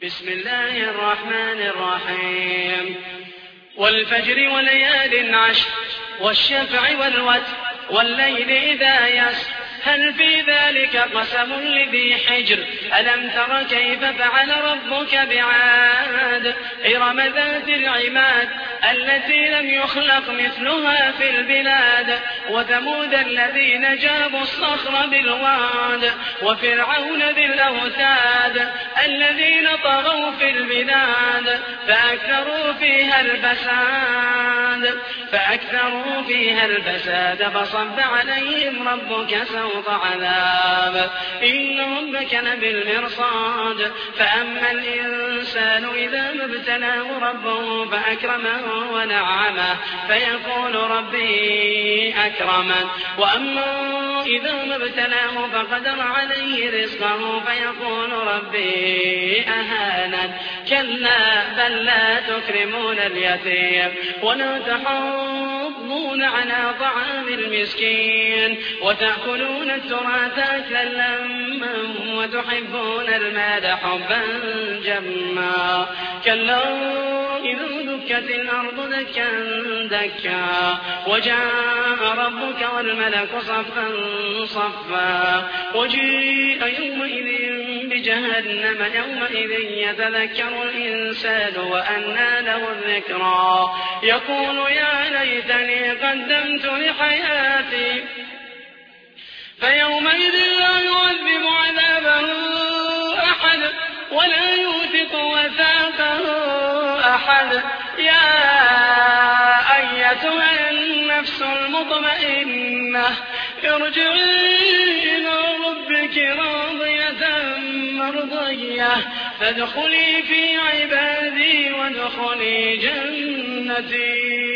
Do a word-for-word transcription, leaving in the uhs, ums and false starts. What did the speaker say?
بسم الله الرحمن الرحيم والفجر وليال عشر والشفع والوتر والليل إذا يسر هل في ذلك قسم لذي حجر ألم تر كيف فعل ربك بعاد إرم ذات العماد التي لم يخلق مثلها في البلاد وثمود الذين جابوا الصخر بالواد وفرعون ذي الأوتاد الذين طغوا في البلاد فأكثروا فيها الفساد فأكثروا فيها الفساد فصب عليهم ربك سوط عذاب إن ربك لبالمرصاد فأما الإنسان إذا ما ابتلاه ربه فأكرمه ونعمه فيقول ربي أكرمن وأما إذا ما ابتلاه فقدر عليه رزقه فيقول ربي أهانن كلا بل لا تكرمون اليتيم ولا تحاضون على طعام المسكين وتأكلون التراث أكلا لما وتحبون المال حبا جما كلا إذا دكت الأرض دكا دكا وجاء ربك والملك صفا صفا وجيء يومئذ بجهنم يومئذ يتذكر الإنسان وأنى له الذكرى يقول يا ليتني قدمت لحياتي فيومئذ لا يعذب عذابه أحد ولا يوثق وثاقه أحد يا أيتها النفس المطمئنة ارجعي إلى ربك راضية مرضية فادخلي في عبادي وادخلي جنتي.